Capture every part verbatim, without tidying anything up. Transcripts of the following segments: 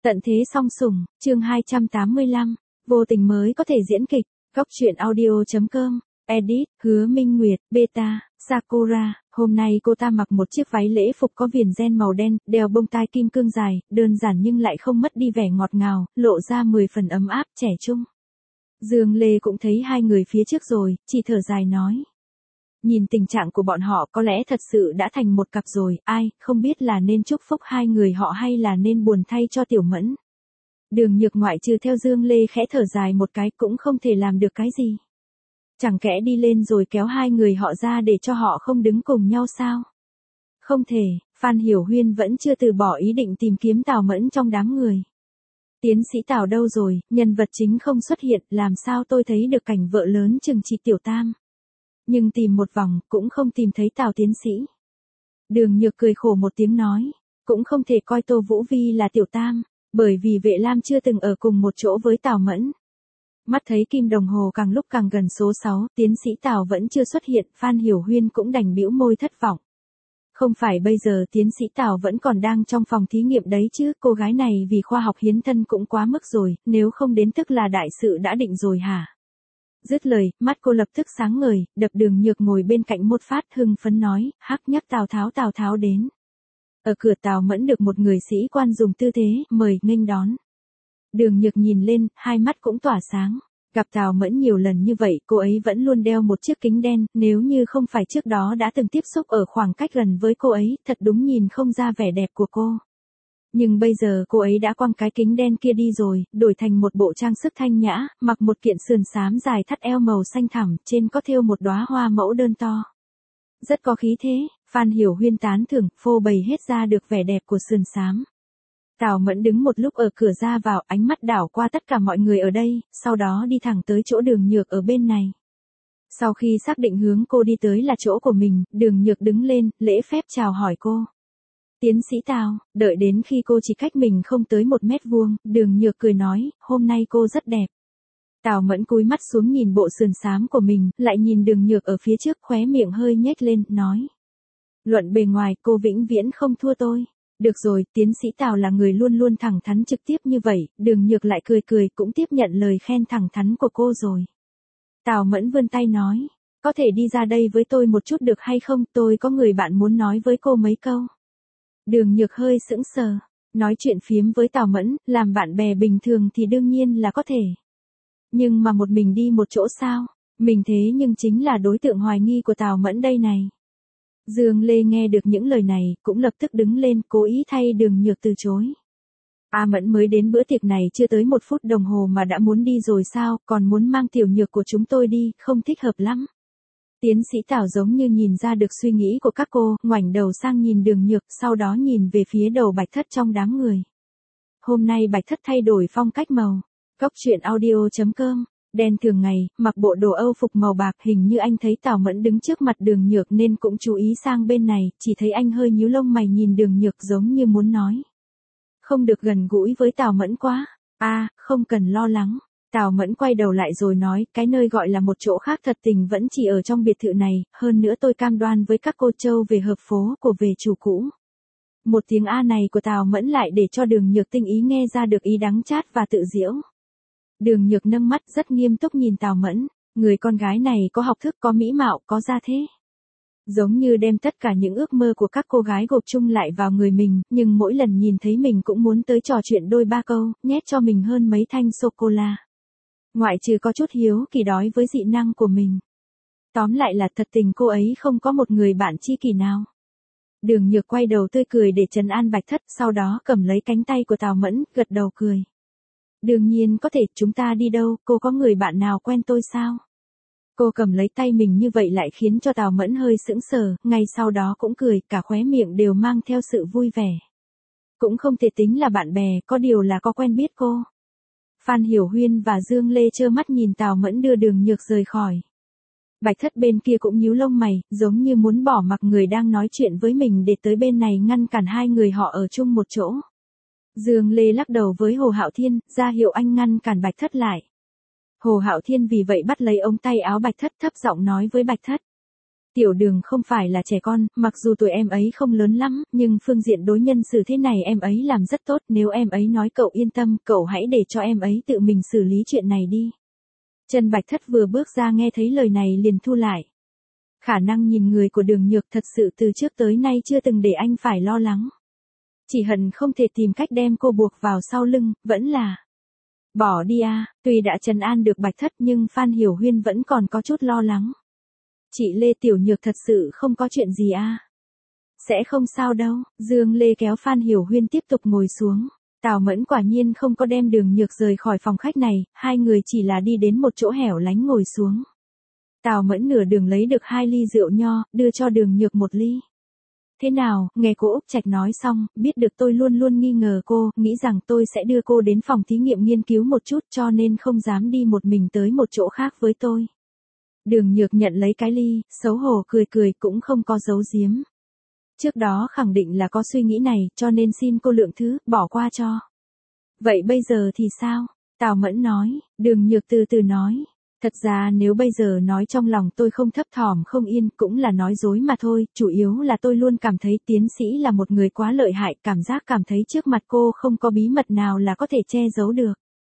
Tận thế song sủng, chương hai trăm tám mươi lăm, vô tình mới có thể diễn kịch, góc truyện audio chấm com, edit, Hứa Minh Nguyệt, beta, Sakura, hôm nay cô ta mặc một chiếc váy lễ phục có viền ren màu đen, đeo bông tai kim cương dài, đơn giản nhưng lại không mất đi vẻ ngọt ngào, lộ ra mười phần ấm áp, trẻ trung. Dương Lê cũng thấy hai người phía trước rồi, chỉ thở dài nói. Nhìn tình trạng của bọn họ có lẽ thật sự đã thành một cặp rồi, ai, không biết là nên chúc phúc hai người họ hay là nên buồn thay cho Tiểu Mẫn. Đường Nhược ngoại trừ theo Dương Lê khẽ thở dài một cái cũng không thể làm được cái gì. Chẳng kẽ đi lên rồi kéo hai người họ ra để cho họ không đứng cùng nhau sao? Không thể, Phan Hiểu Huyên vẫn chưa từ bỏ ý định tìm kiếm Tào Mẫn trong đám người. Tiến sĩ Tào đâu rồi, nhân vật chính không xuất hiện, làm sao tôi thấy được cảnh vợ lớn trừng trị Tiểu Tam. Nhưng tìm một vòng, cũng không tìm thấy Tào tiến sĩ. Đường Nhược cười khổ một tiếng nói, cũng không thể coi Tô Vũ Vi là Tiểu Tam, bởi vì Vệ Lam chưa từng ở cùng một chỗ với Tào Mẫn. Mắt thấy kim đồng hồ càng lúc càng gần số sáu, tiến sĩ Tào vẫn chưa xuất hiện, Phan Hiểu Huyên cũng đành bĩu môi thất vọng. Không phải bây giờ tiến sĩ Tào vẫn còn đang trong phòng thí nghiệm đấy chứ, cô gái này vì khoa học hiến thân cũng quá mức rồi, nếu không đến tức là đại sự đã định rồi hả? Dứt lời, mắt cô lập tức sáng ngời, đập Đường Nhược ngồi bên cạnh một phát hưng phấn nói, hắc nhắc Tào Tháo Tào Tháo đến. Ở cửa Tào Mẫn được một người sĩ quan dùng tư thế, mời, nghênh đón. Đường Nhược nhìn lên, hai mắt cũng tỏa sáng. Gặp Tào Mẫn nhiều lần như vậy, cô ấy vẫn luôn đeo một chiếc kính đen, nếu như không phải trước đó đã từng tiếp xúc ở khoảng cách gần với cô ấy, thật đúng nhìn không ra vẻ đẹp của cô. Nhưng bây giờ cô ấy đã quăng cái kính đen kia đi rồi, đổi thành một bộ trang sức thanh nhã, mặc một kiện sườn xám dài thắt eo màu xanh thẳm, trên có thêu một đóa hoa mẫu đơn to. Rất có khí thế, Phan Hiểu Huyên tán thưởng, phô bày hết ra được vẻ đẹp của sườn xám. Tào Mẫn đứng một lúc ở cửa ra vào, ánh mắt đảo qua tất cả mọi người ở đây, sau đó đi thẳng tới chỗ Đường Nhược ở bên này. Sau khi xác định hướng cô đi tới là chỗ của mình, Đường Nhược đứng lên, lễ phép chào hỏi cô. Tiến sĩ Tào, đợi đến khi cô chỉ cách mình không tới một mét vuông, Đường Nhược cười nói, hôm nay cô rất đẹp. Tào Mẫn cúi mắt xuống nhìn bộ sườn xám của mình, lại nhìn Đường Nhược ở phía trước, khóe miệng hơi nhếch lên, nói. Luận bề ngoài, cô vĩnh viễn không thua tôi. Được rồi, tiến sĩ Tào là người luôn luôn thẳng thắn trực tiếp như vậy, Đường Nhược lại cười cười cũng tiếp nhận lời khen thẳng thắn của cô rồi. Tào Mẫn vươn tay nói, có thể đi ra đây với tôi một chút được hay không, tôi có người bạn muốn nói với cô mấy câu. Đường Nhược hơi sững sờ, nói chuyện phiếm với Tào Mẫn, làm bạn bè bình thường thì đương nhiên là có thể. Nhưng mà một mình đi một chỗ sao, mình thế nhưng chính là đối tượng hoài nghi của Tào Mẫn đây này. Dương Lê nghe được những lời này, cũng lập tức đứng lên, cố ý thay Đường Nhược từ chối. A Mẫn mới đến bữa tiệc này chưa tới một phút đồng hồ mà đã muốn đi rồi sao, còn muốn mang Tiểu Nhược của chúng tôi đi, không thích hợp lắm. Tiến sĩ Tào giống như nhìn ra được suy nghĩ của các cô, ngoảnh đầu sang nhìn Đường Nhược, sau đó nhìn về phía đầu Bạch Thất trong đám người. Hôm nay Bạch Thất thay đổi phong cách màu. Góc truyện audio chấm com. Đen thường ngày, mặc bộ đồ Âu phục màu bạc, hình như anh thấy Tào Mẫn đứng trước mặt Đường Nhược nên cũng chú ý sang bên này, chỉ thấy anh hơi nhíu lông mày nhìn Đường Nhược giống như muốn nói. Không được gần gũi với Tào Mẫn quá. A, à, không cần lo lắng. Tào Mẫn quay đầu lại rồi nói, cái nơi gọi là một chỗ khác thật tình vẫn chỉ ở trong biệt thự này, hơn nữa tôi cam đoan với các cô Châu về hợp phố của về chủ cũ. Một tiếng A này của Tào Mẫn lại để cho Đường Nhược tinh ý nghe ra được ý đắng chát và tự giễu. Đường Nhược nâng mắt rất nghiêm túc nhìn Tào Mẫn, người con gái này có học thức, có mỹ mạo, có gia thế. Giống như đem tất cả những ước mơ của các cô gái gộp chung lại vào người mình, nhưng mỗi lần nhìn thấy mình cũng muốn tới trò chuyện đôi ba câu, nhét cho mình hơn mấy thanh sô-cô-la. Ngoại trừ có chút hiếu kỳ đói với dị năng của mình. Tóm lại là thật tình cô ấy không có một người bạn tri kỷ nào. Đường Nhược quay đầu tươi cười để trấn an Bạch Thất, sau đó cầm lấy cánh tay của Tào Mẫn, gật đầu cười. Đương nhiên có thể, chúng ta đi đâu, cô có người bạn nào quen tôi sao? Cô cầm lấy tay mình như vậy lại khiến cho Tào Mẫn hơi sững sờ, ngay sau đó cũng cười, cả khóe miệng đều mang theo sự vui vẻ. Cũng không thể tính là bạn bè, có điều là có quen biết cô. Phan Hiểu Huyên và Dương Lê trơ mắt nhìn Tào Mẫn đưa Đường Nhược rời khỏi. Bạch Thất bên kia cũng nhíu lông mày, giống như muốn bỏ mặc người đang nói chuyện với mình để tới bên này ngăn cản hai người họ ở chung một chỗ. Dương Lê lắc đầu với Hồ Hạo Thiên, ra hiệu anh ngăn cản Bạch Thất lại. Hồ Hạo Thiên vì vậy bắt lấy ống tay áo Bạch Thất, thấp giọng nói với Bạch Thất. Tiểu Đường không phải là trẻ con, mặc dù tuổi em ấy không lớn lắm, nhưng phương diện đối nhân xử thế này em ấy làm rất tốt, nếu em ấy nói cậu yên tâm, cậu hãy để cho em ấy tự mình xử lý chuyện này đi. Trần Bạch Thất vừa bước ra nghe thấy lời này liền thu lại. Khả năng nhìn người của Đường Nhược thật sự từ trước tới nay chưa từng để anh phải lo lắng. Chỉ hận không thể tìm cách đem cô buộc vào sau lưng, vẫn là bỏ đi à, tuy đã trấn an được Bạch Thất nhưng Phan Hiểu Huyên vẫn còn có chút lo lắng. Chị Lê Tiểu Nhược thật sự không có chuyện gì à? Sẽ không sao đâu, Dương Lê kéo Phan Hiểu Huyên tiếp tục ngồi xuống. Tào Mẫn quả nhiên không có đem Đường Nhược rời khỏi phòng khách này, hai người chỉ là đi đến một chỗ hẻo lánh ngồi xuống. Tào Mẫn nửa đường lấy được hai ly rượu nho, đưa cho Đường Nhược một ly. Thế nào, nghe cô Úc Trạch nói xong, biết được tôi luôn luôn nghi ngờ cô, nghĩ rằng tôi sẽ đưa cô đến phòng thí nghiệm nghiên cứu một chút cho nên không dám đi một mình tới một chỗ khác với tôi. Đường Nhược nhận lấy cái ly, xấu hổ cười cười cũng không có giấu giếm. Trước đó khẳng định là có suy nghĩ này, cho nên xin cô lượng thứ, bỏ qua cho. Vậy bây giờ thì sao? Tào Mẫn nói, Đường Nhược từ từ nói. Thật ra nếu bây giờ nói trong lòng tôi không thấp thỏm không yên cũng là nói dối mà thôi, chủ yếu là tôi luôn cảm thấy tiến sĩ là một người quá lợi hại, cảm giác cảm thấy trước mặt cô không có bí mật nào là có thể che giấu được.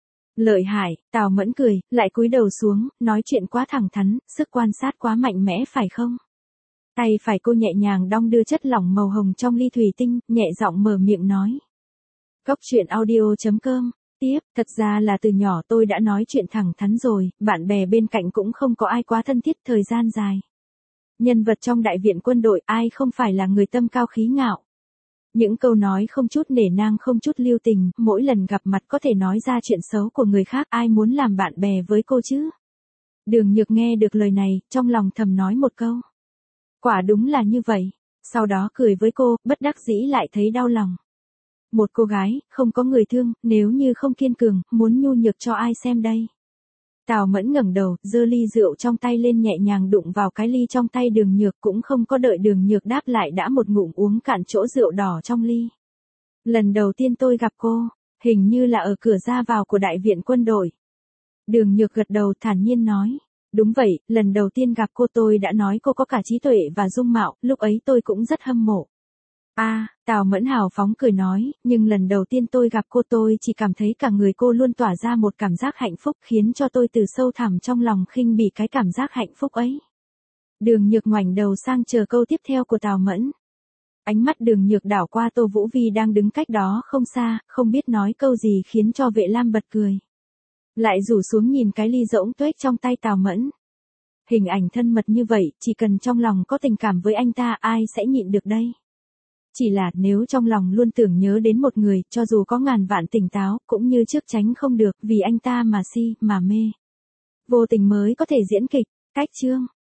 Lợi hại, Tào Mẫn cười, lại cúi đầu xuống, nói chuyện quá thẳng thắn, sức quan sát quá mạnh mẽ phải không? Tay phải cô nhẹ nhàng đong đưa chất lỏng màu hồng trong ly thủy tinh, nhẹ giọng mở miệng nói. Cốc truyện audio chấm com Tiếp, thật ra là từ nhỏ tôi đã nói chuyện thẳng thắn rồi, bạn bè bên cạnh cũng không có ai quá thân thiết thời gian dài. Nhân vật trong đại viện quân đội ai không phải là người tâm cao khí ngạo. Những câu nói không chút nể nang không chút lưu tình, mỗi lần gặp mặt có thể nói ra chuyện xấu của người khác, ai muốn làm bạn bè với cô chứ? Đường Nhược nghe được lời này, trong lòng thầm nói một câu. Quả đúng là như vậy. Sau đó cười với cô, bất đắc dĩ lại thấy đau lòng. Một cô gái, không có người thương, nếu như không kiên cường, muốn nhu nhược cho ai xem đây. Tào Mẫn ngẩng đầu, giơ ly rượu trong tay lên nhẹ nhàng đụng vào cái ly trong tay Đường Nhược, cũng không có đợi Đường Nhược đáp lại đã một ngụm uống cạn chỗ rượu đỏ trong ly. Lần đầu tiên tôi gặp cô, hình như là ở cửa ra vào của đại viện quân đội. Đường Nhược gật đầu thản nhiên nói. Đúng vậy, lần đầu tiên gặp cô tôi đã nói cô có cả trí tuệ và dung mạo, lúc ấy tôi cũng rất hâm mộ. A, à, Tào Mẫn hào phóng cười nói, nhưng lần đầu tiên tôi gặp cô tôi chỉ cảm thấy cả người cô luôn tỏa ra một cảm giác hạnh phúc khiến cho tôi từ sâu thẳm trong lòng khinh bỉ cái cảm giác hạnh phúc ấy. Đường Nhược ngoảnh đầu sang chờ câu tiếp theo của Tào Mẫn. Ánh mắt Đường Nhược đảo qua Tô Vũ Vi đang đứng cách đó không xa, không biết nói câu gì khiến cho Vệ Lam bật cười. Lại rủ xuống nhìn cái ly rỗng tuếch trong tay Tào Mẫn. Hình ảnh thân mật như vậy, chỉ cần trong lòng có tình cảm với anh ta ai sẽ nhịn được đây. Chỉ là nếu trong lòng luôn tưởng nhớ đến một người, cho dù có ngàn vạn tỉnh táo, cũng như trước tránh không được, vì anh ta mà si, mà mê. Vô tình mới có thể diễn kịch, cách chương.